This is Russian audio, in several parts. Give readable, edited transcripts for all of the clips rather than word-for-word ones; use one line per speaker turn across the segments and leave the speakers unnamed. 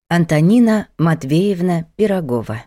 Антонина Матвеевна Пирогова.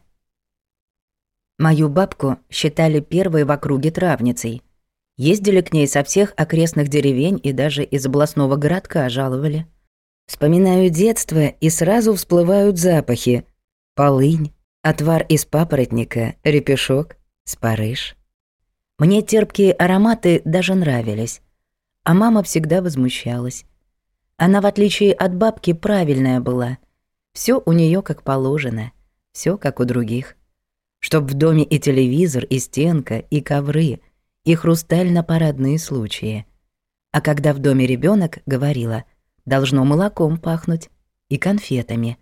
Мою бабку считали первой в округе травницей. Ездили к ней со всех окрестных деревень и даже из областного городка жаловали. Вспоминаю детство, и сразу всплывают запахи. Полынь, отвар из папоротника, репешок, спарыш. Мне терпкие ароматы даже нравились, а мама всегда возмущалась. Она, в отличие от бабки, правильная была. Всё у неё как положено, всё как у других. Чтоб в доме и телевизор, и стенка, и ковры, и хрусталь на парадные случаи. А когда в доме ребёнок, говорила, должно молоком пахнуть и конфетами.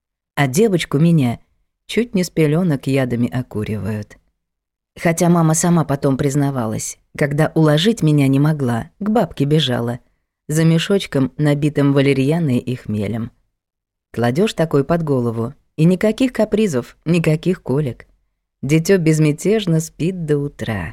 А девочку меня чуть не с пелёнок ядами окуривают. Хотя мама сама потом признавалась, когда уложить меня не могла, к бабке бежала, за мешочком, набитым валерьяной и хмелем. Кладёшь такой под голову, и никаких капризов, никаких колик. Дитё безмятежно спит до утра.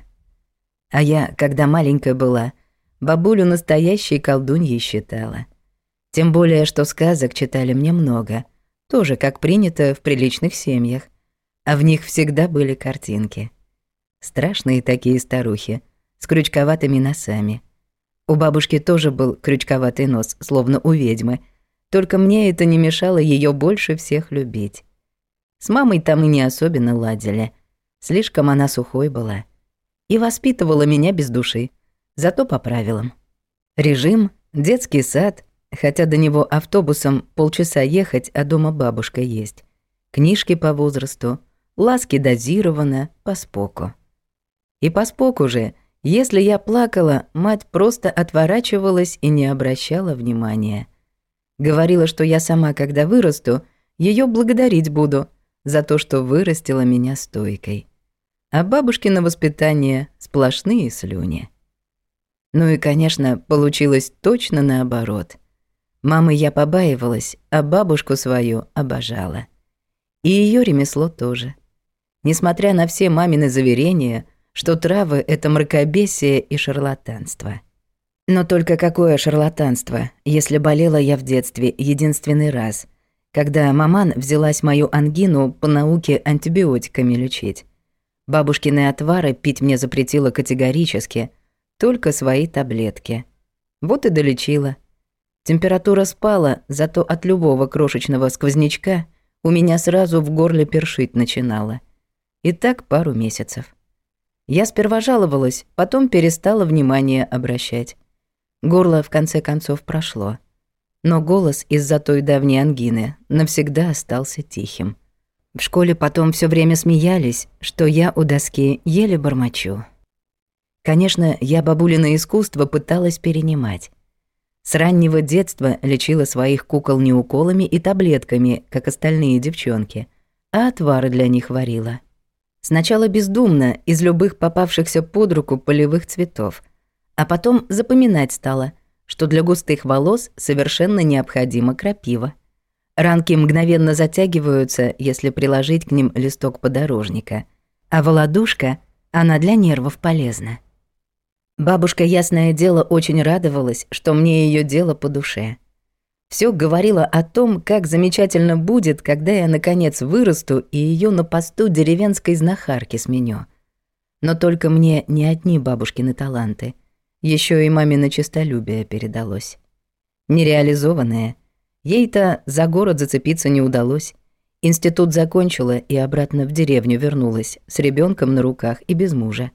А я, когда маленькая была, бабулю настоящей колдуньей считала. Тем более, что сказок читали мне много, тоже как принято в приличных семьях. А в них всегда были картинки. Страшные такие старухи, с крючковатыми носами. У бабушки тоже был крючковатый нос, словно у ведьмы, только мне это не мешало её больше всех любить. С мамой там и не особенно ладили. Слишком она сухой была. И воспитывала меня без души, зато по правилам. Режим, детский сад, хотя до него автобусом полчаса ехать, а дома бабушка есть. Книжки по возрасту, ласки дозировано, по споку. И по споку же, если я плакала, мать просто отворачивалась и не обращала внимания. Говорила, что я сама, когда вырасту, её благодарить буду за то, что вырастила меня стойкой. А бабушкино воспитание — сплошные слюни. Ну и, конечно, получилось точно наоборот. Мамы я побаивалась, а бабушку свою обожала. И её ремесло тоже. Несмотря на все мамины заверения, что травы — это мракобесие и шарлатанство. Но только какое шарлатанство, если болела я в детстве единственный раз, когда маман взялась мою ангину по науке антибиотиками лечить. Бабушкины отвары пить мне запретила категорически, только свои таблетки. Вот и долечила. Температура спала, зато от любого крошечного сквознячка у меня сразу в горле першить начинало. И так пару месяцев. Я сперва жаловалась, потом перестала внимание обращать. Горло в конце концов прошло. Но голос из-за той давней ангины навсегда остался тихим. В школе потом всё время смеялись, что я у доски еле бормочу. Конечно, я бабулино искусство пыталась перенимать. С раннего детства лечила своих кукол не уколами и таблетками, как остальные девчонки, а отвары для них варила. Сначала бездумно, из любых попавшихся под руку полевых цветов, а потом запоминать стала, что для густых волос совершенно необходима крапива. Ранки мгновенно затягиваются, если приложить к ним листок подорожника, а володушка, она для нервов полезна. Бабушка, ясное дело, очень радовалась, что мне её дело по душе. Всё говорила о том, как замечательно будет, когда я наконец вырасту и её на посту деревенской знахарки сменю. Но только мне не одни бабушкины таланты, ещё и мамино честолюбие передалось. Нереализованное. Ей-то за город зацепиться не удалось. Институт закончила и обратно в деревню вернулась, с ребёнком на руках и без мужа.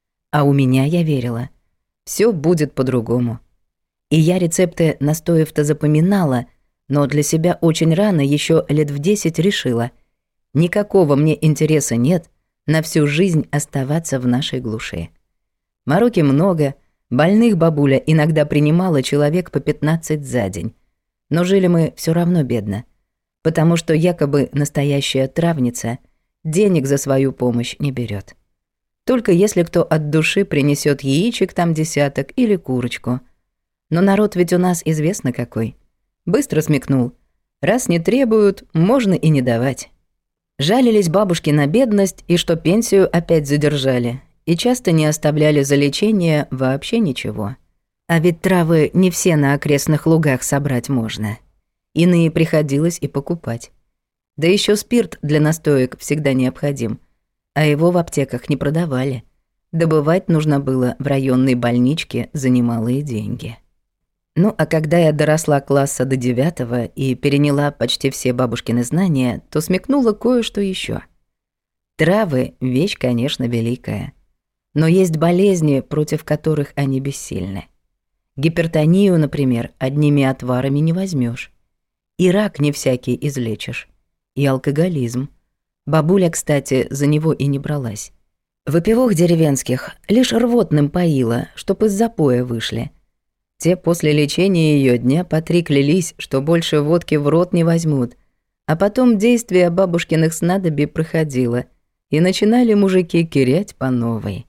А у меня, я верила, всё будет по-другому. И я рецепты настоев-то запоминала, но для себя очень рано, ещё лет в 10 решила, никакого мне интереса нет на всю жизнь оставаться в нашей глуши. Мороки много, больных бабуля иногда принимала человек по 15 за день. Но жили мы всё равно бедно, потому что якобы настоящая травница денег за свою помощь не берёт. Только если кто от души принесёт яичек там десяток или курочку. Но народ ведь у нас известно какой. Быстро смекнул. Раз не требуют, можно и не давать. Жалились бабушки на бедность и что пенсию опять задержали, и часто не оставляли за лечение вообще ничего. А ведь травы не все на окрестных лугах собрать можно. Иные приходилось и покупать. Да еще спирт для настоек всегда необходим, а его в аптеках не продавали. Добывать нужно было в районной больничке за немалые деньги. Ну, а когда я доросла класса до 9 и переняла почти все бабушкины знания, то смекнула кое-что еще. Травы — вещь, конечно, великая. Но есть болезни, против которых они бессильны. Гипертонию, например, одними отварами не возьмешь. И рак не всякий излечишь. И алкоголизм. Бабуля, кстати, за него и не бралась. Выпивок деревенских лишь рвотным поила, чтоб из запоя вышли. Те после лечения ее дня по 3 клялись, что больше водки в рот не возьмут. А потом действие бабушкиных снадобий проходило, и начинали мужики кирять по новой.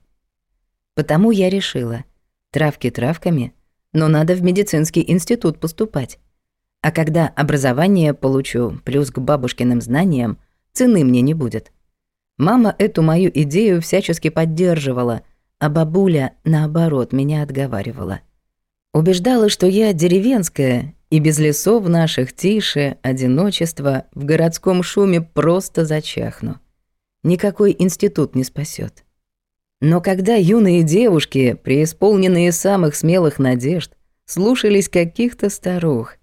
Потому я решила, травки травками, но надо в медицинский институт поступать. А когда образование получу, плюс к бабушкиным знаниям, цены мне не будет. Мама эту мою идею всячески поддерживала, а бабуля, наоборот, меня отговаривала. Убеждала, что я деревенская, и без лесов наших тише, одиночества, в городском шуме просто зачахну. Никакой институт не спасет. Но когда юные девушки, преисполненные самых смелых надежд, слушались каких-то старух,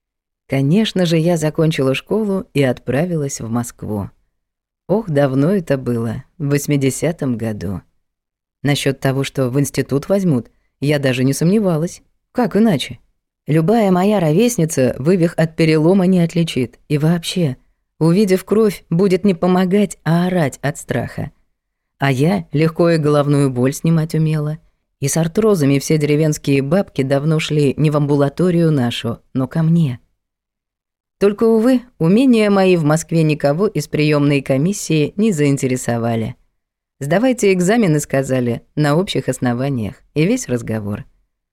конечно же, я закончила школу и отправилась в Москву. Ох, давно это было, в 80-м году. Насчет того, что в институт возьмут, я даже не сомневалась. Как иначе? Любая моя ровесница вывих от перелома не отличит. И вообще, увидев кровь, будет не помогать, а орать от страха. А я легко и головную боль снимать умела. И с артрозами все деревенские бабки давно шли не в амбулаторию нашу, но ко мне. Только, увы, умения мои в Москве никого из приемной комиссии не заинтересовали. Сдавайте экзамены, сказали, на общих основаниях, и весь разговор.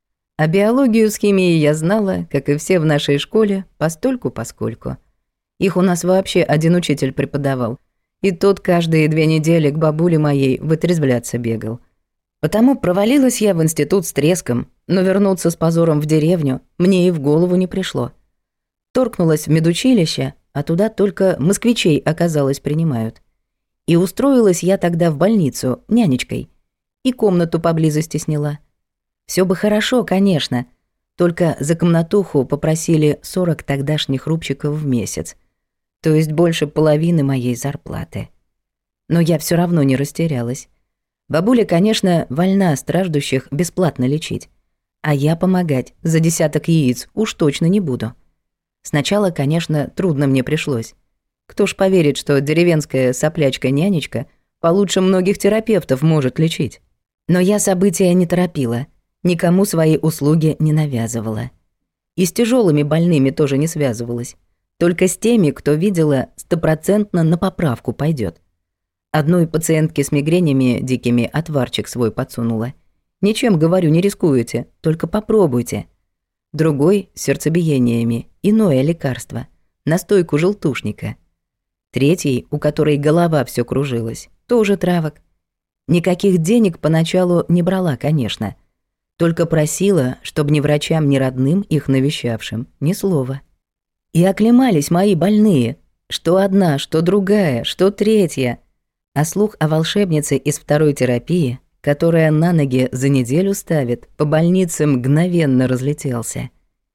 А биологию с химией я знала, как и все в нашей школе, постольку-поскольку. Их у нас вообще один учитель преподавал, и тот каждые 2 недели к бабуле моей вытрезвляться бегал. Потому провалилась я в институт с треском, но вернуться с позором в деревню мне и в голову не пришло. Торкнулась в медучилище, а туда только москвичей, оказалось, принимают. И устроилась я тогда в больницу нянечкой. И комнату поблизости сняла. Все бы хорошо, конечно, только за комнатуху попросили 40 тогдашних рубчиков в месяц, то есть больше половины моей зарплаты. Но я все равно не растерялась. Бабуля, конечно, вольна страждущих бесплатно лечить, а я помогать за десяток яиц уж точно не буду. Сначала, конечно, трудно мне пришлось. Кто ж поверит, что деревенская соплячка-нянечка получше многих терапевтов может лечить? Но я события не торопила, никому свои услуги не навязывала. И с тяжелыми больными тоже не связывалась. Только с теми, кто видела, 100% на поправку пойдет. Одной пациентке с мигренями дикими отварчик свой подсунула. Ничем, говорю, не рискуете, только попробуйте. Другой с сердцебиениями, иное лекарство, настойку желтушника. Третий, у которой голова все кружилась, тоже травок. Никаких денег поначалу не брала, конечно. Только просила, чтобы ни врачам, ни родным их навещавшим, ни слова. И оклемались мои больные, что одна, что другая, что третья. А слух о волшебнице из второй терапии, которая на ноги за неделю ставит, по больнице мгновенно разлетелся.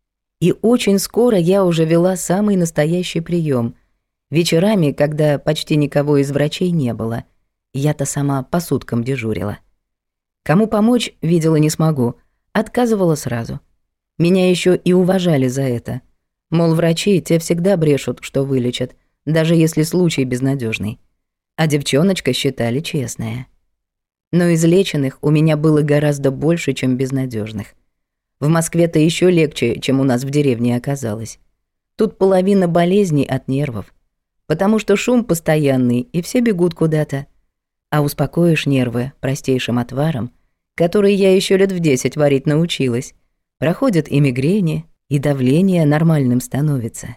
И очень скоро я уже вела самый настоящий прием. Вечерами, когда почти никого из врачей не было, я-то сама по суткам дежурила. Кому помочь, видела не смогу, отказывала сразу. Меня еще и уважали за это. Мол, врачи те всегда брешут, что вылечат, даже если случай безнадежный. А девчоночка считали честная. Но излеченных у меня было гораздо больше, чем безнадежных. В Москве-то еще легче, чем у нас в деревне оказалось. Тут половина болезней от нервов, потому что шум постоянный, и все бегут куда-то. А успокоишь нервы простейшим отваром, который я еще лет в 10 варить научилась, проходят и мигрени, и давление нормальным становится.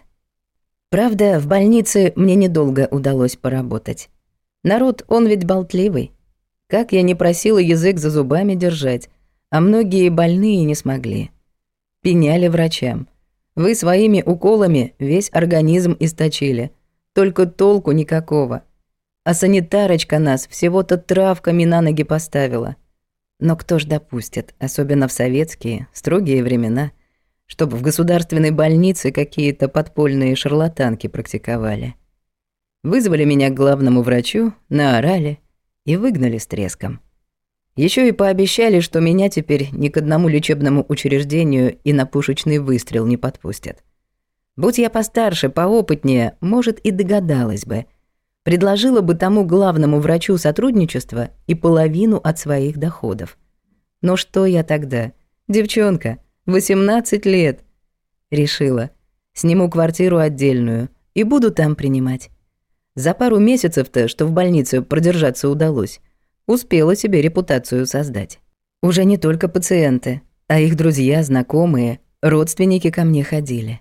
Правда, в больнице мне недолго удалось поработать. Народ, он ведь болтливый. Как я не просила язык за зубами держать, а многие больные не смогли. Пеняли врачам. Вы своими уколами весь организм источили. только толку никакого. А санитарочка нас всего-то травками на ноги поставила. Но кто ж допустит, особенно в советские, строгие времена, чтобы в государственной больнице какие-то подпольные шарлатанки практиковали. Вызвали меня к главному врачу, наорали и выгнали с треском. Еще и пообещали, что меня теперь ни к одному лечебному учреждению и на пушечный выстрел не подпустят. Будь я постарше, поопытнее, может, и догадалась бы. Предложила бы тому главному врачу сотрудничество и половину от своих доходов. Но что я тогда? Девчонка, 18 лет. Решила, сниму квартиру отдельную и буду там принимать. За пару месяцев-то, что в больнице продержаться удалось, успела себе репутацию создать. Уже не только пациенты, а их друзья, знакомые, родственники ко мне ходили.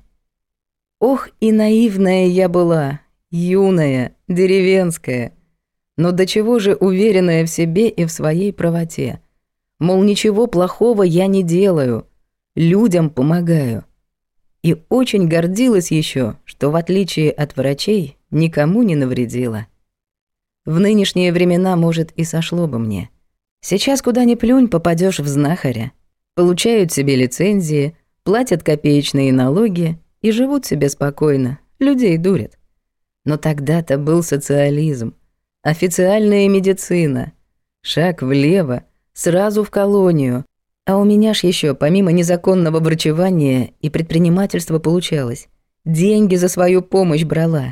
Ох, и наивная я была, юная, деревенская, но до чего же уверенная в себе и в своей правоте. Мол, ничего плохого я не делаю, людям помогаю. И очень гордилась еще, что в отличие от врачей никому не навредила. В нынешние времена, может, и сошло бы мне. Сейчас куда ни плюнь, попадешь в знахаря. Получают себе лицензии, платят копеечные налоги и живут себе спокойно, людей дурят. Но тогда-то был социализм, официальная медицина. Шаг влево, сразу в колонию. А у меня ж еще помимо незаконного врачевания и предпринимательства получалось. Деньги за свою помощь брала.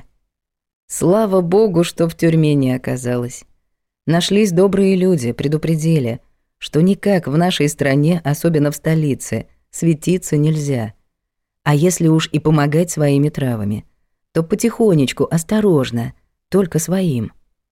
Слава богу, что в тюрьме не оказалось. Нашлись добрые люди, предупредили, что никак в нашей стране, особенно в столице, светиться нельзя. А если уж и помогать своими травами, то потихонечку, осторожно, только своим.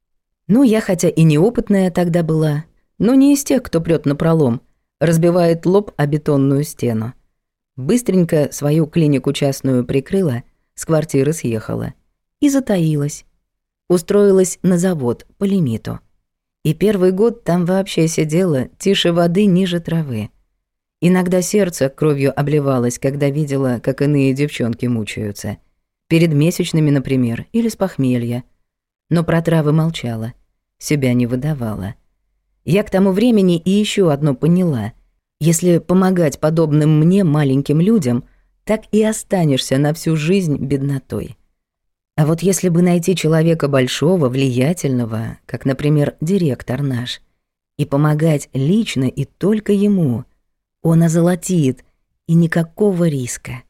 Ну, я хотя и неопытная тогда была, но не из тех, кто прёт напролом, разбивает лоб о бетонную стену. Быстренько свою клинику частную прикрыла, с квартиры съехала. И затаилась. Устроилась на завод по лимиту. И первый год там вообще сидела тише воды ниже травы. Иногда сердце кровью обливалось, когда видела, как иные девчонки мучаются. Перед месячными, например, или с похмелья. Но про травы молчала, себя не выдавала. Я к тому времени и еще одно поняла. Если помогать подобным мне маленьким людям, так и останешься на всю жизнь беднотой. А вот если бы найти человека большого, влиятельного, как, например, директор наш, и помогать лично и только ему, он озолотит, и никакого риска.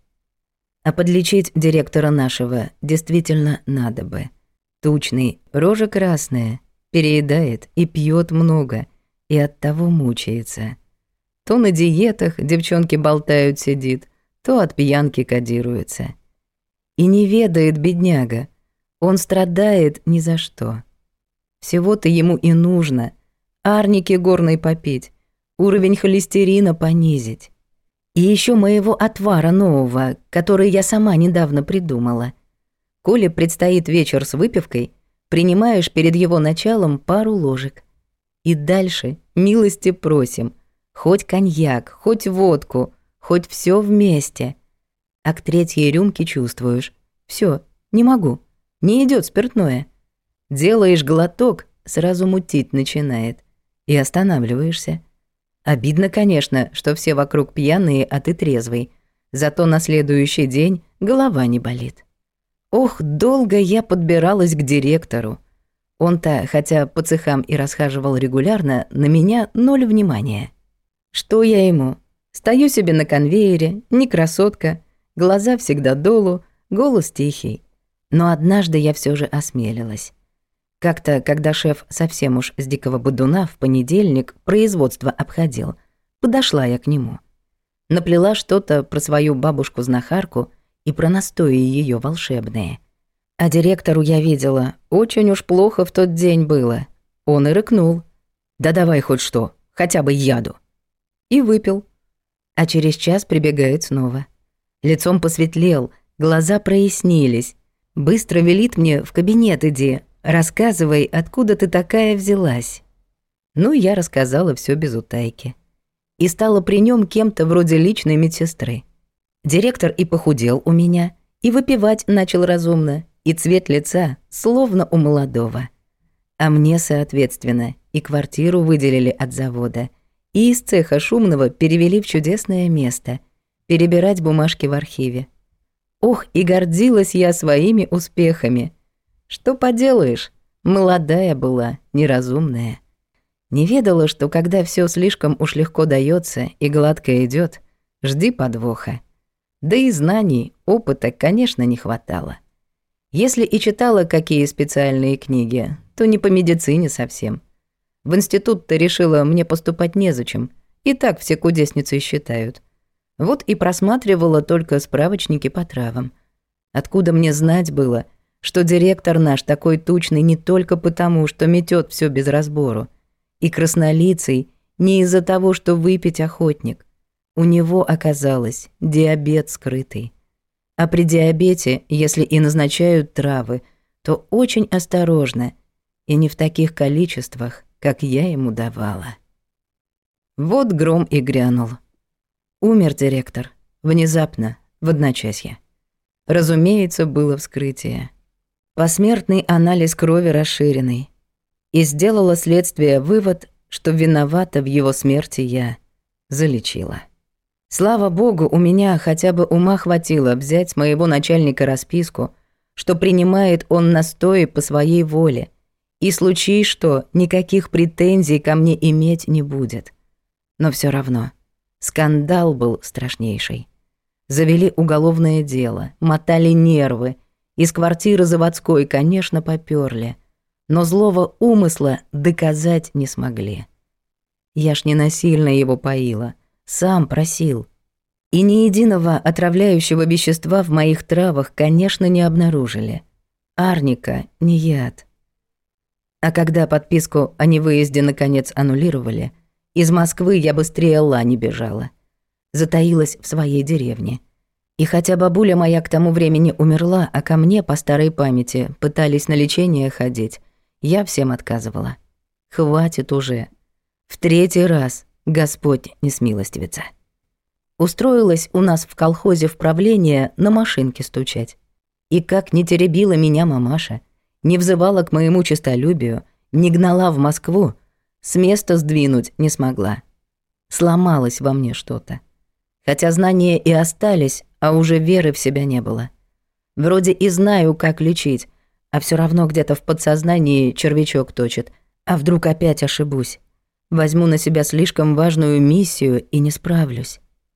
А подлечить директора нашего действительно надо бы. Тучный, рожа красная, переедает и пьет много, и оттого мучается. То на диетах девчонки болтают сидит, то от пьянки кодируется. И не ведает бедняга, он страдает ни за что. Всего-то ему и нужно арники горной попить, уровень холестерина понизить. И еще моего отвара нового, который я сама недавно придумала. Коле предстоит вечер с выпивкой, принимаешь перед его началом пару ложек. И дальше милости просим, хоть коньяк, хоть водку, хоть все вместе. А к третьей рюмке чувствуешь: все, не могу, не идет спиртное. Делаешь глоток, сразу мутить начинает. И останавливаешься. Обидно, конечно, что все вокруг пьяные, а ты трезвый. Зато на следующий день голова не болит. Ох, долго я подбиралась к директору. Он-то, хотя по цехам и расхаживал регулярно, на меня ноль внимания. Что я ему? Стою себе на конвейере, не красотка, глаза всегда долу, голос тихий. Но однажды я все же осмелилась. Как-то, когда шеф совсем уж с дикого бодуна в понедельник производство обходил, подошла я к нему. Наплела что-то про свою бабушку-знахарку и про настои ее волшебные. А директору я видела, очень уж плохо в тот день было. Он и рыкнул: «Да давай хоть что, хотя бы яду». И выпил. А через час прибегает снова. Лицом посветлел, глаза прояснились. Быстро велит мне: «В кабинет иди, рассказывай, откуда ты такая взялась». Ну, я рассказала все без утайки. И стала при нем кем-то вроде личной медсестры. Директор и похудел у меня, и выпивать начал разумно, и цвет лица словно у молодого. А мне, соответственно, и квартиру выделили от завода, и из цеха шумного перевели в чудесное место — перебирать бумажки в архиве. Ох, и гордилась я своими успехами. Что поделаешь, молодая была, неразумная. Не ведала, что когда все слишком уж легко даётся и гладко идёт, жди подвоха. Да и знаний, опыта, конечно, не хватало. Если и читала какие специальные книги, то не по медицине совсем. В институт-то решила, мне поступать незачем, и так все кудесницей считают. Вот и просматривала только справочники по травам. Откуда мне знать было, что директор наш такой тучный не только потому, что метет все без разбору, и краснолицый не из-за того, что выпить охотник. У него оказалось диабет скрытый. А при диабете, если и назначают травы, то очень осторожно и не в таких количествах, как я ему давала. Вот гром и грянул. Умер директор. Внезапно, в одночасье. Разумеется, было вскрытие. Посмертный анализ крови расширенный. И сделало следствие вывод, что виновата в его смерти я. Залечила. Слава богу, у меня хотя бы ума хватило взять с моего начальника расписку, что принимает он настои по своей воле, и случись что, никаких претензий ко мне иметь не будет. Но все равно, скандал был страшнейший. Завели уголовное дело, мотали нервы, из квартиры заводской, конечно, попёрли, но злого умысла доказать не смогли. Я ж не насильно его поила, сам просил. И ни единого отравляющего вещества в моих травах, конечно, не обнаружили. Арника не яд. А когда подписку о невыезде наконец аннулировали, из Москвы я быстрее лани бежала. Затаилась в своей деревне. И хотя бабуля моя к тому времени умерла, а ко мне по старой памяти пытались на лечение ходить, я всем отказывала. Хватит уже. В 3-й раз Господь не смилостивится. Устроилась у нас в колхозе в правление на машинке стучать. И как не теребила меня мамаша, не взывала к моему честолюбию, не гнала в Москву, с места сдвинуть не смогла. Сломалось во мне что-то. Хотя знания и остались, а уже веры в себя не было. Вроде и знаю, как лечить, а все равно где-то в подсознании червячок точит. А вдруг опять ошибусь? Возьму на себя слишком важную миссию и не справлюсь.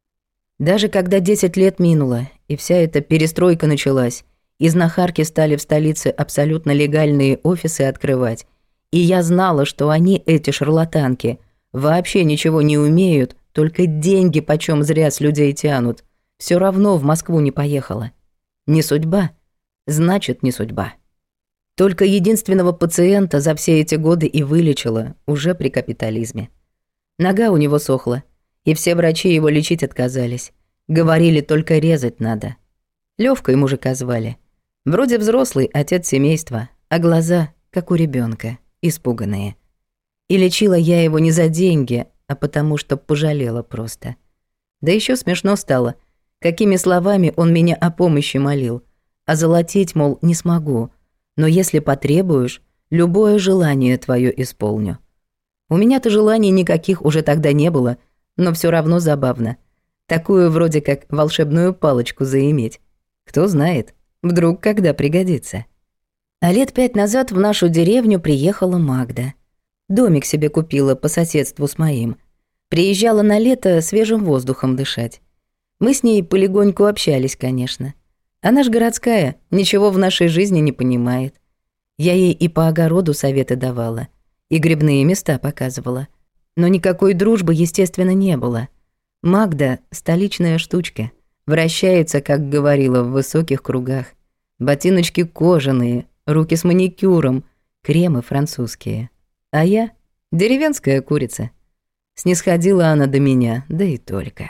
Даже когда 10 лет минуло, и вся эта перестройка началась, и знахарки стали в столице абсолютно легальные офисы открывать, и я знала, что они, эти шарлатанки, вообще ничего не умеют, только деньги почем зря с людей тянут, все равно в Москву не поехала. Не судьба, значит, не судьба. Только единственного пациента за все эти годы и вылечила, уже при капитализме. Нога у него сохла, и все врачи его лечить отказались. Говорили, только резать надо. Лёвкой мужика звали. Вроде взрослый отец семейства, а глаза, как у ребенка, испуганные. И лечила я его не за деньги, а потому что пожалела просто. Да еще смешно стало, какими словами он меня о помощи молил. А золотить, мол, не смогу, но если потребуешь, любое желание твое исполню. У меня-то желаний никаких уже тогда не было, но все равно забавно. Такую вроде как волшебную палочку заиметь. Кто знает, вдруг когда пригодится. А лет 5 назад в нашу деревню приехала Магда. Домик себе купила по соседству с моим. Приезжала на лето свежим воздухом дышать. Мы с ней полегоньку общались, конечно. Она ж городская, ничего в нашей жизни не понимает. Я ей и по огороду советы давала, и грибные места показывала. Но никакой дружбы, естественно, не было. Магда — столичная штучка. Вращается, как говорила, в высоких кругах. Ботиночки кожаные, руки с маникюром, кремы французские. А я — деревенская курица. Снисходила она до меня, да и только.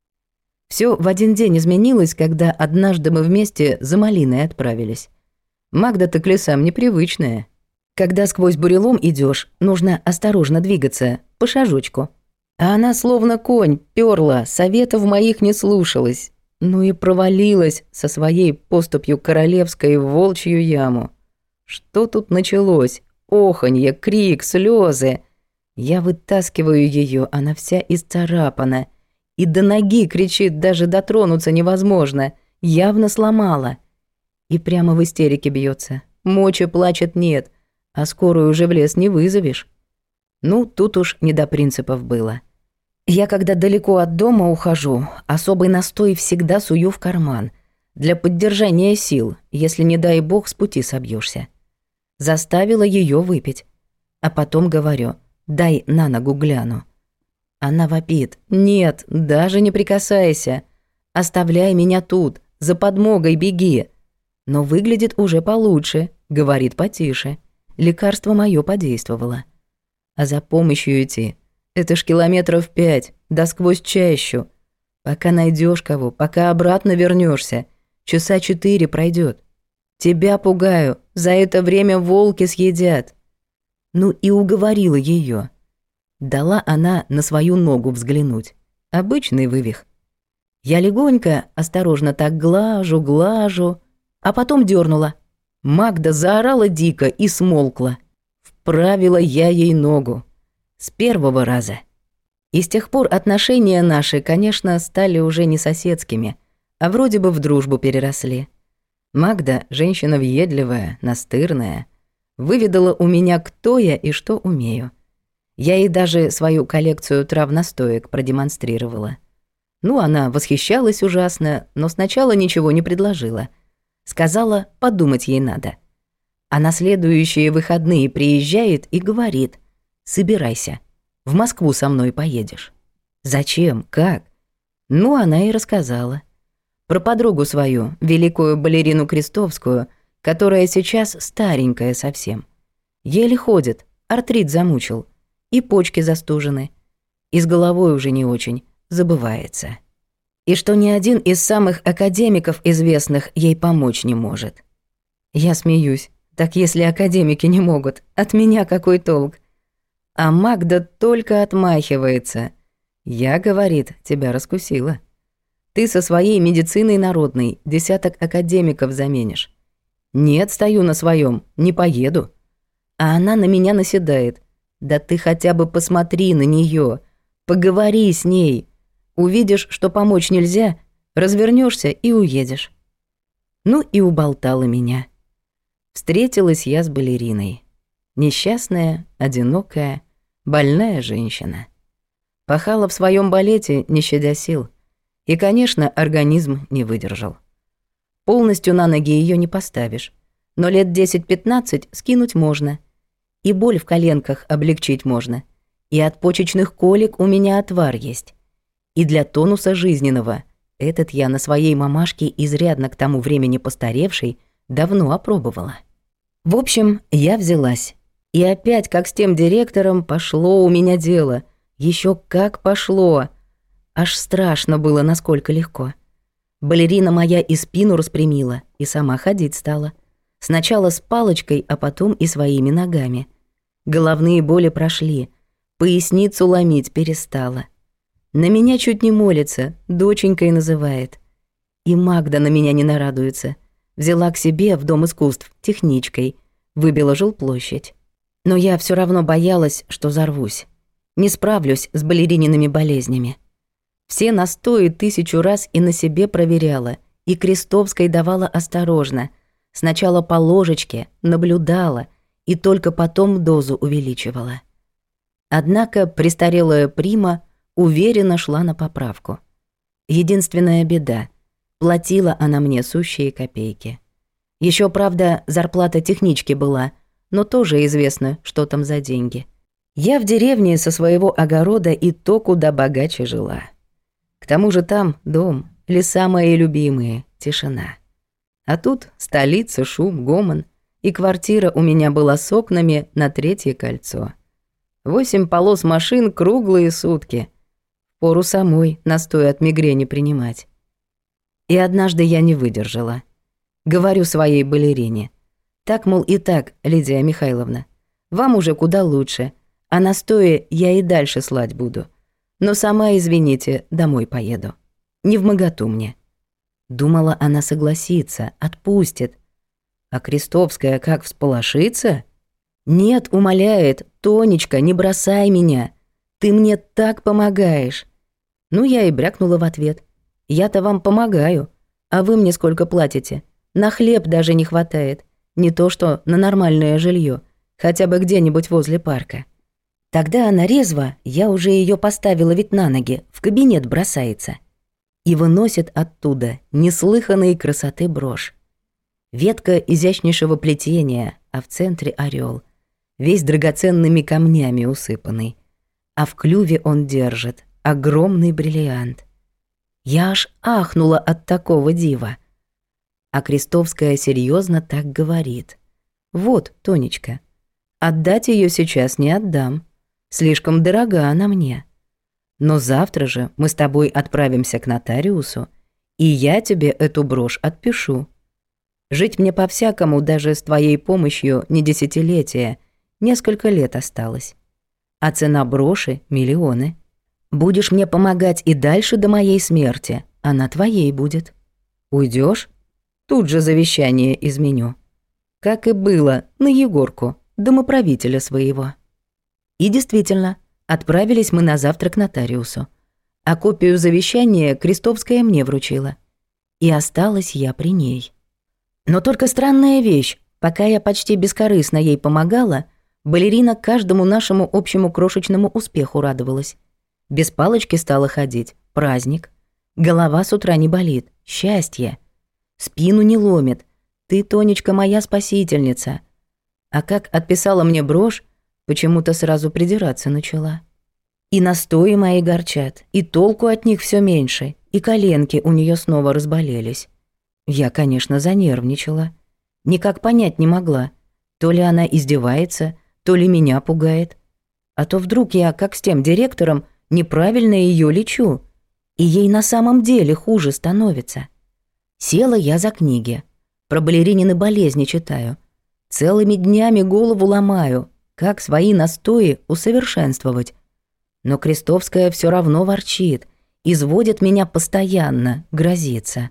Всё в один день изменилось, когда однажды мы вместе за малиной отправились. Магда-то к лесам непривычная. Когда сквозь бурелом идёшь, нужно осторожно двигаться, по шажочку. А она словно конь, пёрла, советов моих не слушалась. Ну и провалилась со своей поступью королевской в волчью яму. Что тут началось? Оханье, крик, слезы. Я вытаскиваю ее, она вся исцарапана. И до ноги кричит, даже дотронуться невозможно. Явно сломала. И прямо в истерике бьется. Мочи плачет нет, а скорую уже в лес не вызовешь. Ну, тут уж не до принципов было. Я, когда далеко от дома ухожу, особый настой всегда сую в карман. Для поддержания сил, если, не дай бог, с пути собьешься. Заставила ее выпить. А потом говорю, дай на ногу гляну. Она вопит, нет, даже не прикасайся. Оставляй меня тут, за подмогой беги. Но выглядит уже получше, говорит потише. Лекарство мое подействовало. А за помощью идти, это ж километров 5, да сквозь чащу. Пока найдешь кого, пока обратно вернешься, часа 4 пройдет. Тебя пугаю, за это время волки съедят. Ну и уговорила ее. Дала она на свою ногу взглянуть. Обычный вывих. Я легонько, осторожно так глажу, а потом дернула. Магда заорала дико и смолкла. Вправила я ей ногу. С первого раза. И с тех пор отношения наши, конечно, стали уже не соседскими, а вроде бы в дружбу переросли. Магда, женщина въедливая, настырная, выведала у меня, кто я и что умею. Я ей даже свою коллекцию трав-настоек продемонстрировала. Ну, она восхищалась ужасно, но сначала ничего не предложила. Сказала, подумать ей надо. А на следующие выходные приезжает и говорит: «Собирайся, в Москву со мной поедешь». Зачем? Как? Ну, она и рассказала. Про подругу свою, великую балерину Крестовскую, которая сейчас старенькая совсем. Еле ходит, артрит замучил, и почки застужены. И с головой уже не очень, забывается. И что ни один из самых академиков известных ей помочь не может. Я смеюсь. Так если академики не могут, от меня какой толк? А Магда только отмахивается. Я, говорит, тебя раскусила. Ты со своей медициной народной десяток академиков заменишь. Нет, стою на своем, не поеду. А она на меня наседает. Да ты хотя бы посмотри на нее, поговори с ней. Увидишь, что помочь нельзя, развернешься и уедешь. Ну и уболтала меня. Встретилась я с балериной. Несчастная, одинокая, больная женщина. Пахала в своем балете, не щадя сил. И, конечно, организм не выдержал. Полностью на ноги ее не поставишь, но лет 10-15 скинуть можно. И боль в коленках облегчить можно. И от почечных колик у меня отвар есть. И для тонуса жизненного этот я на своей мамашке, изрядно к тому времени постаревшей, давно опробовала. В общем, я взялась. И опять, как с тем директором, пошло у меня дело. Еще как пошло. Аж страшно было, насколько легко. Балерина моя и спину распрямила, и сама ходить стала. Сначала с палочкой, а потом и своими ногами. Головные боли прошли, поясницу ломить перестала. На меня чуть не молится, доченькой называет. И Магда на меня не нарадуется. Взяла к себе в Дом искусств техничкой, выбила жилплощадь. Но я все равно боялась, что взорвусь. Не справлюсь с балериниными болезнями. Все настои 1000 раз и на себе проверяла, и Крестовской давала осторожно. Сначала по ложечке, наблюдала, и только потом дозу увеличивала. Однако престарелая Прима уверенно шла на поправку. Единственная беда — платила она мне сущие копейки. Еще, правда, зарплата технички была, но тоже известно, что там за деньги. Я в деревне со своего огорода и то куда богаче жила. К тому же там дом, леса мои любимые, тишина. А тут столица, шум, гомон, и квартира у меня была с окнами на 3-е кольцо. 8 полос машин круглые сутки. Пору самой настой от мигрени принимать. И однажды я не выдержала. Говорю своей балерине: так, мол, и так, Лидия Михайловна, вам уже куда лучше, а настои я и дальше слать буду. Но сама, извините, домой поеду. Не вмоготу мне. Думала, она согласится, отпустит. А Крестовская как всполошится? Нет, умоляет, Тонечка, не бросай меня. Ты мне так помогаешь. Ну, я и брякнула в ответ. Я-то вам помогаю, а вы мне сколько платите? На хлеб даже не хватает. Не то что на нормальное жилье, хотя бы где-нибудь возле парка. Тогда она резво, я уже ее поставила ведь на ноги, в кабинет бросается. И выносит оттуда неслыханной красоты брошь. Ветка изящнейшего плетения, а в центре орел, весь драгоценными камнями усыпанный. А в клюве он держит огромный бриллиант. Я аж ахнула от такого дива. А Крестовская серьезно так говорит. Вот, Тонечка, отдать ее сейчас не отдам. Слишком дорога она мне. Но завтра же мы с тобой отправимся к нотариусу, и я тебе эту брошь отпишу. Жить мне по-всякому даже с твоей помощью не десятилетия, несколько лет осталось. А цена броши — миллионы. Будешь мне помогать и дальше до моей смерти, она твоей будет. Уйдешь? Тут же завещание изменю. Как и было на Егорку, домоправителя своего. И действительно, отправились мы на завтра к нотариусу. А копию завещания Крестовская мне вручила. И осталась я при ней. Но только странная вещь, пока я почти бескорыстно ей помогала, балерина каждому нашему общему крошечному успеху радовалась. Без палочки стала ходить, праздник. Голова с утра не болит, счастье. Спину не ломит, ты, Тонечка, моя спасительница. А как отписала мне брошь, почему-то сразу придираться начала. И настои мои горчат, и толку от них все меньше, и коленки у нее снова разболелись. Я, конечно, занервничала. Никак понять не могла, то ли она издевается, то ли меня пугает. А то вдруг я, как с тем директором, неправильно ее лечу, и ей на самом деле хуже становится. Села я за книги, про балеринины болезни читаю, целыми днями голову ломаю, как свои настои усовершенствовать. Но Крестовская все равно ворчит, изводит меня постоянно, грозится.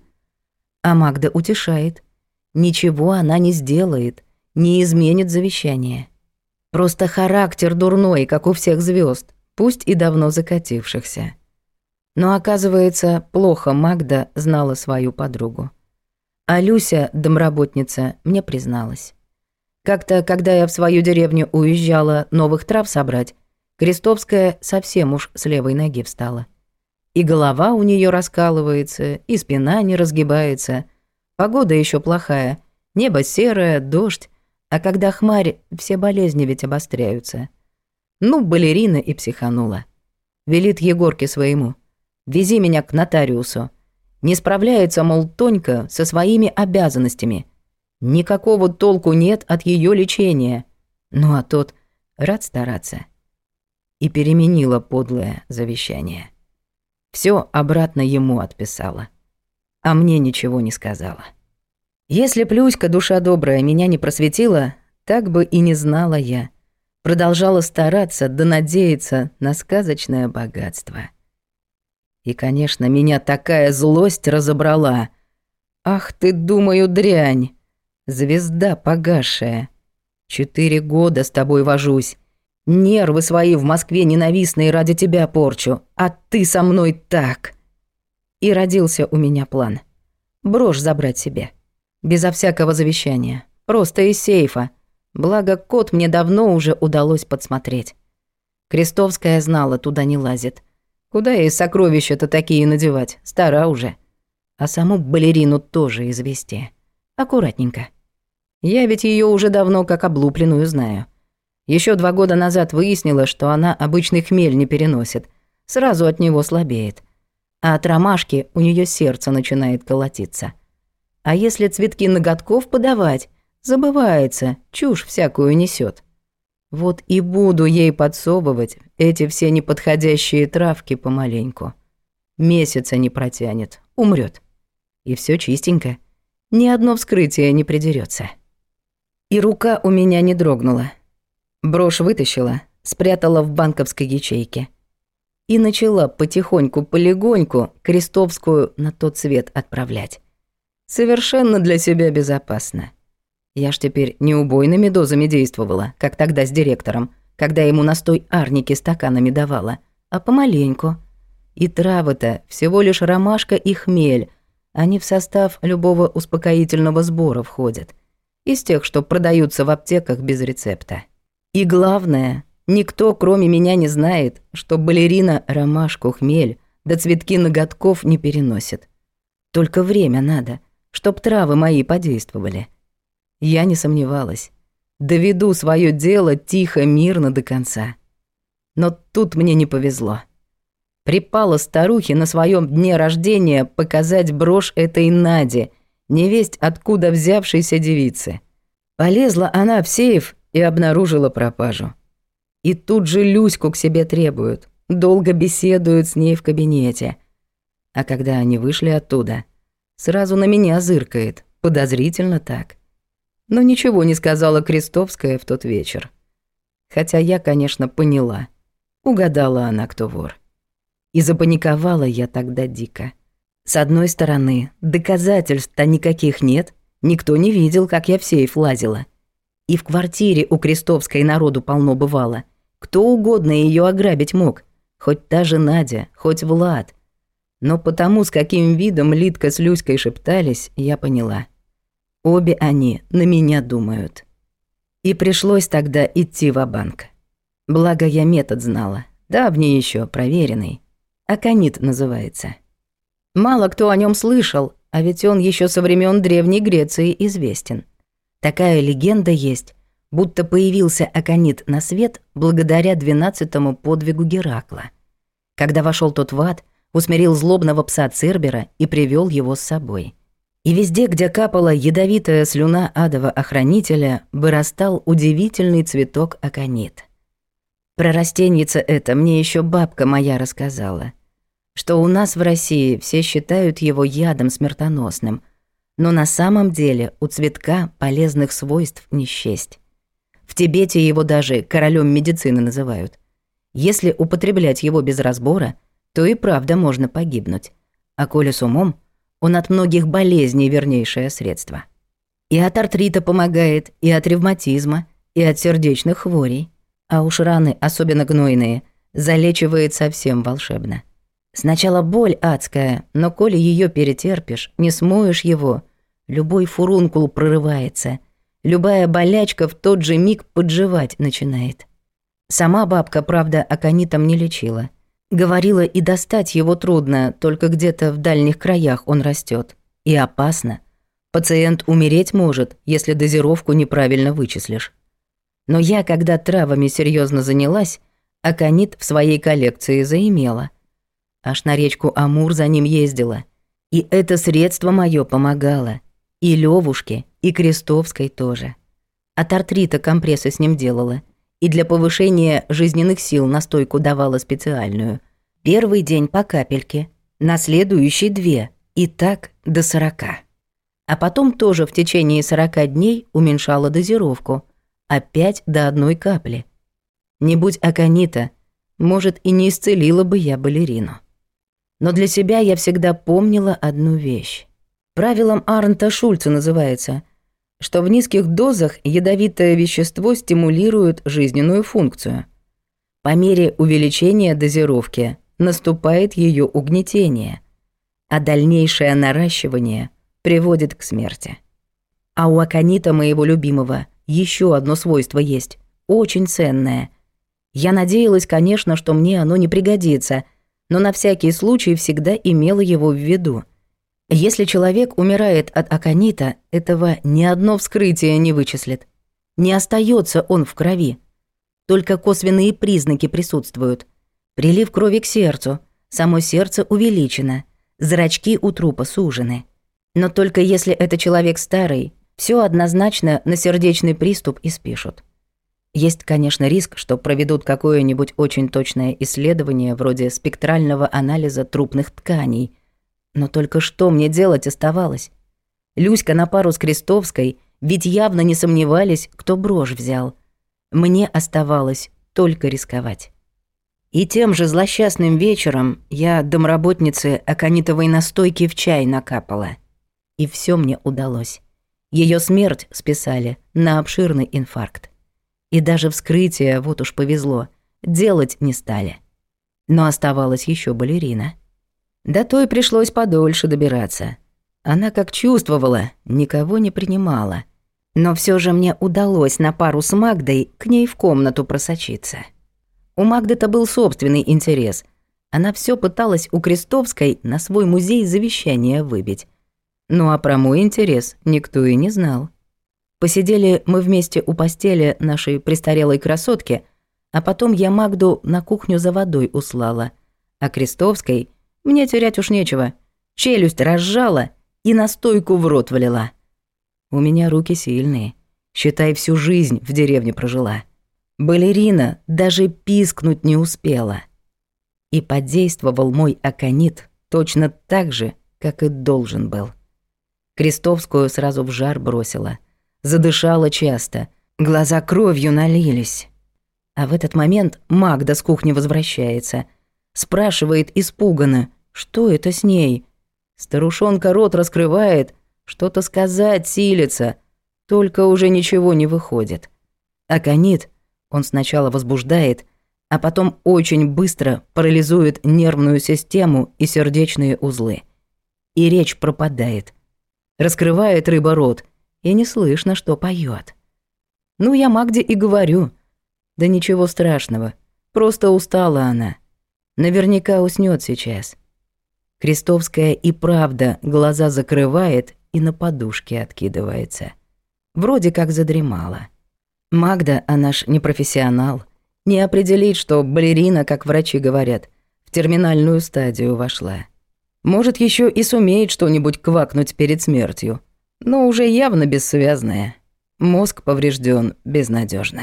А Магда утешает. Ничего она не сделает, не изменит завещание. Просто характер дурной, как у всех звезд, пусть и давно закатившихся. Но, оказывается, плохо Магда знала свою подругу. А Люся, домработница, мне призналась. Как-то, когда я в свою деревню уезжала новых трав собрать, Крестовская совсем уж с левой ноги встала. И голова у нее раскалывается, и спина не разгибается. Погода еще плохая, небо серое, дождь, а когда хмарь, все болезни ведь обостряются. Ну, балерина и психанула. Велит Егорке своему: «Вези меня к нотариусу. Не справляется, мол, Тонька со своими обязанностями. Никакого толку нет от ее лечения». Ну а тот рад стараться. И переменила подлое завещание. Все обратно ему отписала. А мне ничего не сказала. Если б Люська, душа добрая, меня не просветила, так бы и не знала я. Продолжала стараться да надеяться на сказочное богатство. И, конечно, меня такая злость разобрала. Ах ты, думаю, дрянь, звезда погасшая. 4 года с тобой вожусь. Нервы свои в Москве ненавистные ради тебя порчу, а ты со мной так. И родился у меня план. Брошь забрать себе. Безо всякого завещания. Просто из сейфа. Благо, код мне давно уже удалось подсмотреть. Крестовская знала, туда не лазит. Куда ей сокровища-то такие надевать? Стара уже. А саму балерину тоже извести. Аккуратненько. Я ведь ее уже давно как облупленную знаю. Еще 2 года назад выяснила, что она обычный хмель не переносит. Сразу от него слабеет. А от ромашки у нее сердце начинает колотиться. А если цветки ноготков подавать, забывается, чушь всякую несет. Вот и буду ей подсовывать эти все неподходящие травки помаленьку. Месяца не протянет, умрет. И все чистенько. Ни одно вскрытие не придерется. И рука у меня не дрогнула. Брошь вытащила, спрятала в банковской ячейке. И начала потихоньку-полегоньку Крестовскую на тот свет отправлять. Совершенно для себя безопасно. Я ж теперь не убойными дозами действовала, как тогда с директором, когда ему настой арники стаканами давала, а помаленьку. И травы-то всего лишь ромашка и хмель, они в состав любого успокоительного сбора входят. Из тех, что продаются в аптеках без рецепта. И главное, никто, кроме меня, не знает, что балерина ромашку, хмель да цветки ноготков не переносит. Только время надо, чтоб травы мои подействовали. Я не сомневалась. Доведу свое дело тихо, мирно до конца. Но тут мне не повезло. Припала старухе на своем дне рождения показать брошь этой Наде, невесть откуда взявшейся девицы. Полезла она в сейф и обнаружила пропажу. И тут же Люську к себе требуют, долго беседуют с ней в кабинете. А когда они вышли оттуда, сразу на меня зыркает, подозрительно так. Но ничего не сказала Крестовская в тот вечер. Хотя я, конечно, поняла. Угадала она, кто вор. И запаниковала я тогда дико. С одной стороны, доказательств-то никаких нет, никто не видел, как я в сейф лазила. И в квартире у Крестовской народу полно бывало. Кто угодно ее ограбить мог, хоть та же Надя, хоть Влад. Но потому, с каким видом Лидка с Люськой шептались, я поняла. Обе они на меня думают. И пришлось тогда идти ва-банк. Благо я метод знала, давний еще проверенный. Аконит называется. Мало кто о нем слышал, а ведь он еще со времен Древней Греции известен. Такая легенда есть, будто появился аконит на свет благодаря 12-му подвигу Геракла. Когда вошел тот в ад, усмирил злобного пса Цербера и привел его с собой. И везде, где капала ядовитая слюна адова охранителя, вырастал удивительный цветок аконит. Про растеньице это мне еще бабка моя рассказала, что у нас в России все считают его ядом смертоносным, но на самом деле у цветка полезных свойств не счесть. В Тибете его даже королем медицины называют. Если употреблять его без разбора, то и правда можно погибнуть. А коли с умом, он от многих болезней вернейшее средство. И от артрита помогает, и от ревматизма, и от сердечных хворей. А уж раны, особенно гнойные, залечивает совсем волшебно. Сначала боль адская, но коли ее перетерпишь, не смоешь его, любой фурункул прорывается, любая болячка в тот же миг подживать начинает. Сама бабка, правда, аконитом не лечила. Говорила, и достать его трудно, только где-то в дальних краях он растет. И опасно. Пациент умереть может, если дозировку неправильно вычислишь. Но я, когда травами серьезно занялась, аконит в своей коллекции заимела. Аж на речку Амур за ним ездила. И это средство мое помогало. И Левушке, и Крестовской тоже. От артрита компрессы с ним делала. И для повышения жизненных сил настойку давала специальную. Первый день по капельке, на следующий 2, и так до 40. А потом тоже в течение 40 дней уменьшала дозировку, опять до 1 капли. Не будь аконита, может, и не исцелила бы я балерину. Но для себя я всегда помнила одну вещь. Правилом Арнта Шульца называется, что в низких дозах ядовитое вещество стимулирует жизненную функцию. По мере увеличения дозировки наступает ее угнетение, а дальнейшее наращивание приводит к смерти. А у аконита моего любимого еще одно свойство есть, очень ценное. Я надеялась, конечно, что мне оно не пригодится, но на всякий случай всегда имела его в виду. Если человек умирает от аконита, этого ни одно вскрытие не вычислит. Не остается он в крови. Только косвенные признаки присутствуют. Прилив крови к сердцу, само сердце увеличено, зрачки у трупа сужены. Но только если это человек старый, все однозначно на сердечный приступ и спишут. Есть, конечно, риск, что проведут какое-нибудь очень точное исследование вроде спектрального анализа трупных тканей. Но только что мне делать оставалось? Люська на пару с Крестовской ведь явно не сомневались, кто брошь взял. Мне оставалось только рисковать. И тем же злосчастным вечером я домработнице аконитовой настойки в чай накапала. И все мне удалось. Ее смерть списали на обширный инфаркт. И даже вскрытие, вот уж повезло, делать не стали. Но оставалась еще балерина. До той пришлось подольше добираться. Она как чувствовала, никого не принимала. Но все же мне удалось на пару с Магдой к ней в комнату просочиться. У Магды-то был собственный интерес. Она все пыталась у Крестовской на свой музей завещание выбить. Ну а про мой интерес никто и не знал. Посидели мы вместе у постели нашей престарелой красотки, а потом я Магду на кухню за водой услала. А Крестовской мне терять уж нечего. Челюсть разжала и настойку в рот влила. У меня руки сильные. Считай, всю жизнь в деревне прожила. Балерина даже пискнуть не успела. И подействовал мой аконит точно так же, как и должен был. Крестовскую сразу в жар бросила. Задышала часто, глаза кровью налились. А в этот момент Магда с кухни возвращается. Спрашивает испуганно, что это с ней. Старушонка рот раскрывает, что-то сказать силится, только уже ничего не выходит. Аконит он сначала возбуждает, а потом очень быстро парализует нервную систему и сердечные узлы. И речь пропадает. Раскрывает рыба рот, и не слышно, что поет. Ну, я Магде и говорю. Да ничего страшного, просто устала она. Наверняка уснет сейчас. Крестовская и правда глаза закрывает и на подушке откидывается. Вроде как задремала. Магда, она ж не профессионал. Не определить, что балерина, как врачи говорят, в терминальную стадию вошла. Может, еще и сумеет что-нибудь квакнуть перед смертью, но уже явно бессвязная. Мозг поврежден безнадежно.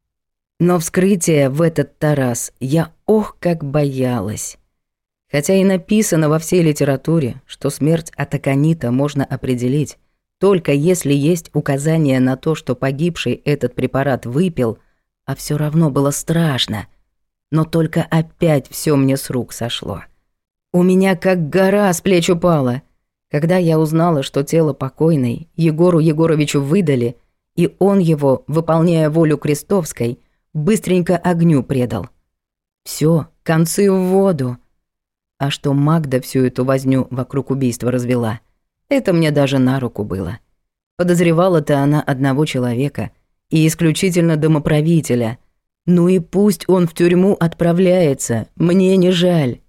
Но вскрытие в этот-то раз я ох как боялась. Хотя и написано во всей литературе, что смерть от аконита можно определить, только если есть указание на то, что погибший этот препарат выпил, а все равно было страшно. Но только опять все мне с рук сошло. У меня как гора с плеч упала, когда я узнала, что тело покойной Егору Егоровичу выдали, и он его, выполняя волю Крестовской, быстренько огню предал. Все, концы в воду. А что Магда всю эту возню вокруг убийства развела, это мне даже на руку было. Подозревала-то она одного человека, и исключительно домоправителя. Ну и пусть он в тюрьму отправляется, мне не жаль.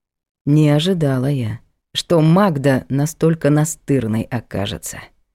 Не ожидала я, что Магда настолько настырной окажется.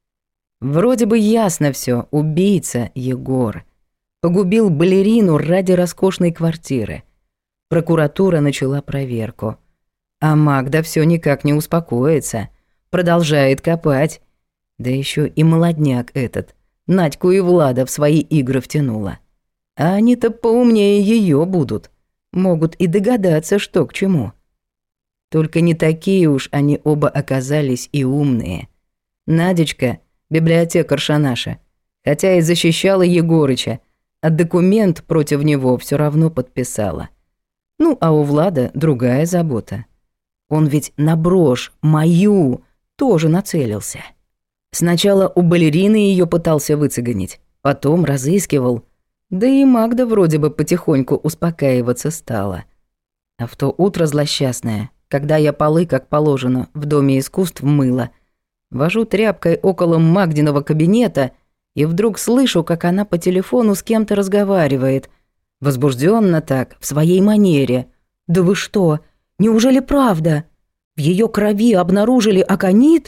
Вроде бы ясно все, убийца Егор. Погубил балерину ради роскошной квартиры. Прокуратура начала проверку. А Магда все никак не успокоится, продолжает копать. Да еще и молодняк этот, Надьку и Влада в свои игры втянула. А они-то поумнее ее будут, могут и догадаться, что к чему. Только не такие уж они оба оказались и умные. Надечка, библиотекарша наша, хотя и защищала Егорыча, а документ против него все равно подписала. Ну, а у Влада другая забота. Он ведь на брошь мою тоже нацелился. Сначала у балерины ее пытался выцегонить, потом разыскивал. Да и Магда вроде бы потихоньку успокаиваться стала. А в то утро злосчастное, когда я полы, как положено, в Доме искусств мыла, вожу тряпкой около Магдиного кабинета и вдруг слышу, как она по телефону с кем-то разговаривает. Возбужденно так, в своей манере. «Да вы что? Неужели правда? В ее крови обнаружили аконит?»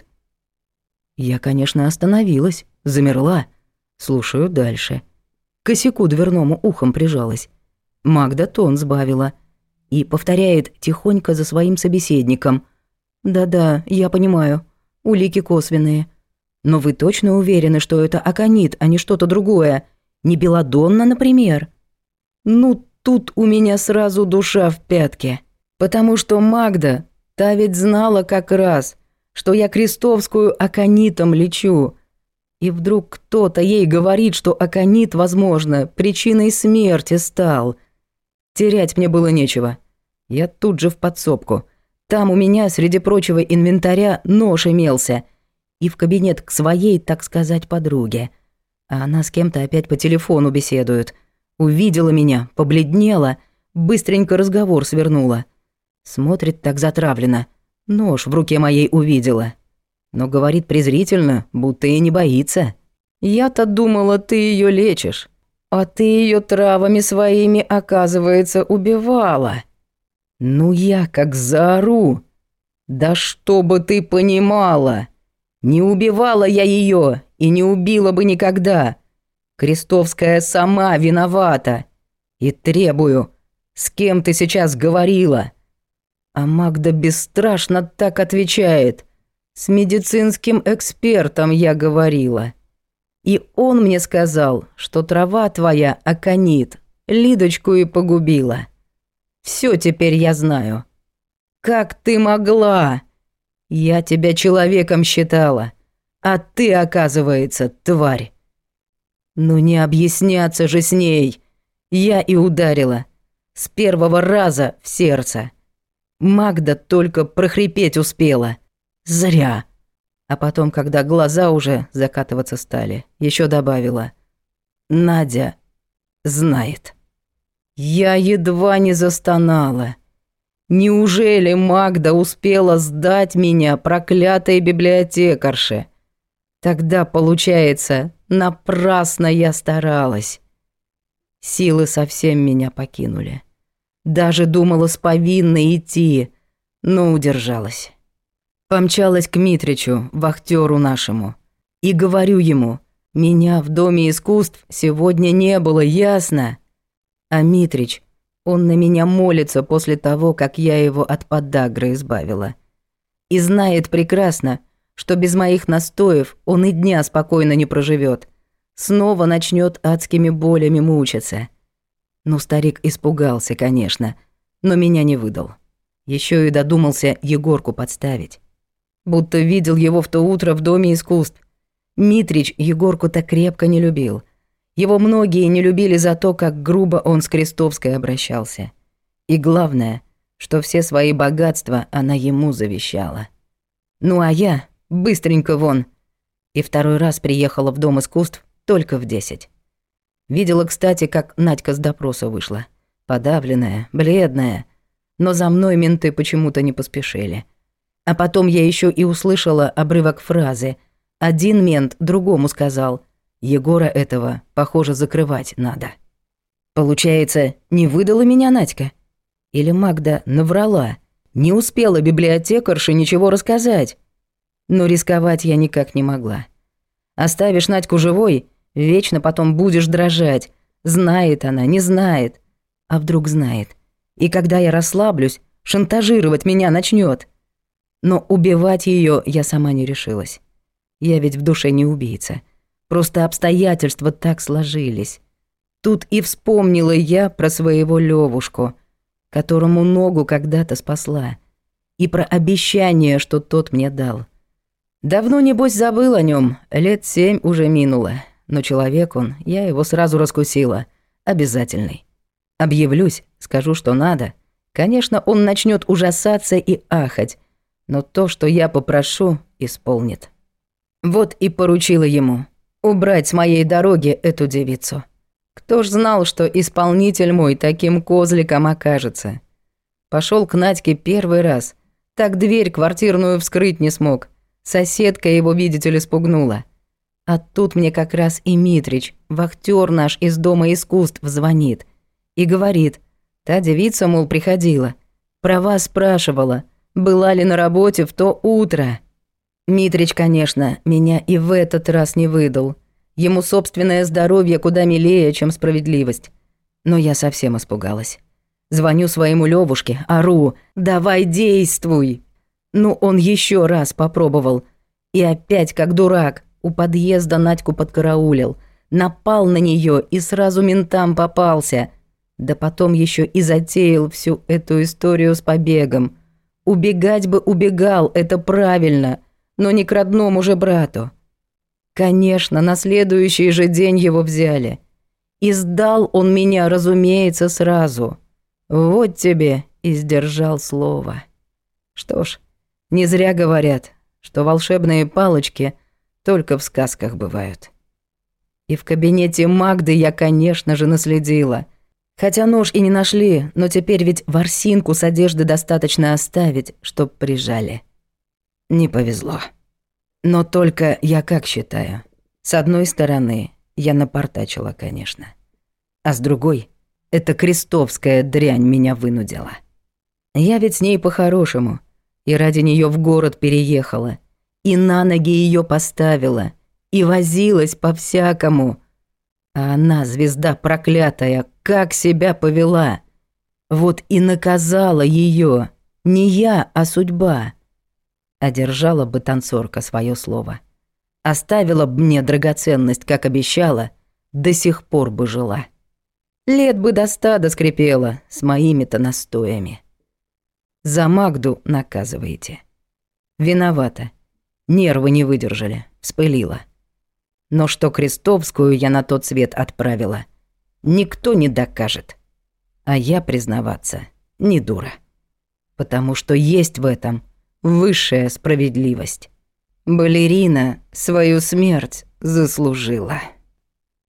Я, конечно, остановилась, замерла. Слушаю дальше. К косяку дверному ухом прижалась. Магда тон сбавила и повторяет тихонько за своим собеседником. «Да-да, я понимаю. Улики косвенные. Но вы точно уверены, что это аконит, а не что-то другое? Не белладонна, например?» Ну, тут у меня сразу душа в пятке. Потому что Магда, та ведь знала как раз, что я Крестовскую аконитом лечу. И вдруг кто-то ей говорит, что аконит, возможно, причиной смерти стал. Терять мне было нечего. Я тут же в подсобку. Там у меня, среди прочего инвентаря, нож имелся. и в кабинет к своей, так сказать, подруге. А она с кем-то опять по телефону беседует. Увидела меня, побледнела, быстренько разговор свернула. Смотрит так затравленно. Нож в руке моей увидела. Но говорит презрительно, будто и не боится. Я-то думала, ты ее лечишь. А ты ее травами своими, оказывается, убивала. Ну я как заору. Да чтобы ты понимала. Не убивала я ее и не убила бы никогда. Крестовская сама виновата. И требую, с кем ты сейчас говорила? А Магда бесстрашно так отвечает. С медицинским экспертом я говорила. И он мне сказал, что трава твоя аконит, Лидочку и погубила. Все теперь я знаю. Как ты могла? Я тебя человеком считала, а ты, оказывается, тварь. Ну не объясняться же с ней. Я и ударила. С первого раза в сердце. Магда только прохрипеть успела. Зря. А потом, когда глаза уже закатываться стали, еще добавила. Надя знает. Я едва не застонала. Неужели Магда успела сдать меня проклятой библиотекарше? Тогда, получается, напрасно я старалась. Силы совсем меня покинули. Даже думала с повинной идти, но удержалась. Помчалась к Митричу, вахтеру нашему. И говорю ему, меня в Доме искусств сегодня не было, ясно? А Митрич, он на меня молится после того, как я его от подагры избавила. И знает прекрасно, что без моих настоев он и дня спокойно не проживет. Снова начнет адскими болями мучиться. Ну, старик испугался, конечно, но меня не выдал. Еще и додумался Егорку подставить. Будто видел его в то утро в Доме искусств. Митрич Егорку-то крепко не любил. Его многие не любили за то, как грубо он с Крестовской обращался. И главное, что все свои богатства она ему завещала. Ну а я быстренько вон. И второй раз приехала в Дом искусств только в 10. Видела, кстати, как Надька с допроса вышла. Подавленная, бледная. Но за мной менты почему-то не поспешили. А потом я еще и услышала обрывок фразы. Один мент другому сказал: Егора этого, похоже, закрывать надо. Получается, не выдала меня Надька? Или Магда наврала? Не успела библиотекарше ничего рассказать? Но рисковать я никак не могла. Оставишь Надьку живой, вечно потом будешь дрожать. Знает она, не знает. А вдруг знает? И когда я расслаблюсь, шантажировать меня начнет. Но убивать ее я сама не решилась. Я ведь в душе не убийца. Просто обстоятельства так сложились. Тут и вспомнила я про своего Левушку, которому ногу когда-то спасла, и про обещание, что тот мне дал. Давно, небось, забыл о нем, лет 7 уже минуло, но человек он, я его сразу раскусила, обязательный. Объявлюсь, скажу, что надо. Конечно, он начнет ужасаться и ахать, но то, что я попрошу, исполнит. Вот и поручила ему убрать с моей дороги эту девицу. Кто ж знал, что исполнитель мой таким козликом окажется? Пошел к Надьке первый раз, так дверь квартирную вскрыть не смог. Соседка его, видите ли, спугнула. А тут мне как раз и Митрич, вахтер наш из Дома искусств, звонит. И говорит, та девица, мол, приходила. Про вас спрашивала, была ли на работе в то утро. Митрич, конечно, меня и в этот раз не выдал. Ему собственное здоровье куда милее, чем справедливость. Но я совсем испугалась. Звоню своему Левушке, ору: «Давай действуй!» Ну, он еще раз попробовал. И опять, как дурак, у подъезда Надьку подкараулил. Напал на нее и сразу ментам попался. Да потом еще и затеял всю эту историю с побегом. Убегать бы убегал, это правильно, но не к родному же брату. Конечно, на следующий же день его взяли. И сдал он меня, разумеется, сразу. Вот тебе и сдержал слово. Что ж, не зря говорят, что волшебные палочки только в сказках бывают. И в кабинете Магды я, конечно же, наследила. Хотя нож и не нашли, но теперь ведь ворсинку с одежды достаточно оставить, чтоб прижали. Не повезло. Но только я как считаю. С одной стороны, я напортачила, конечно. А с другой, эта крестовская дрянь меня вынудила. Я ведь с ней по-хорошему, и ради нее в город переехала, и на ноги ее поставила, и возилась по-всякому. А она, звезда проклятая, как себя повела. Вот и наказала ее, не я, а судьба. Одержала бы танцорка свое слово. Оставила б мне драгоценность, как обещала, до сих пор бы жила. Лет бы до 100 доскрипела с моими-то настоями. За Магду наказываете. Виновата. Нервы не выдержали, вспылила. Но что Крестовскую я на тот свет отправила, никто не докажет. А я, признаваться, не дура. Потому что есть в этом высшая справедливость. Балерина свою смерть заслужила.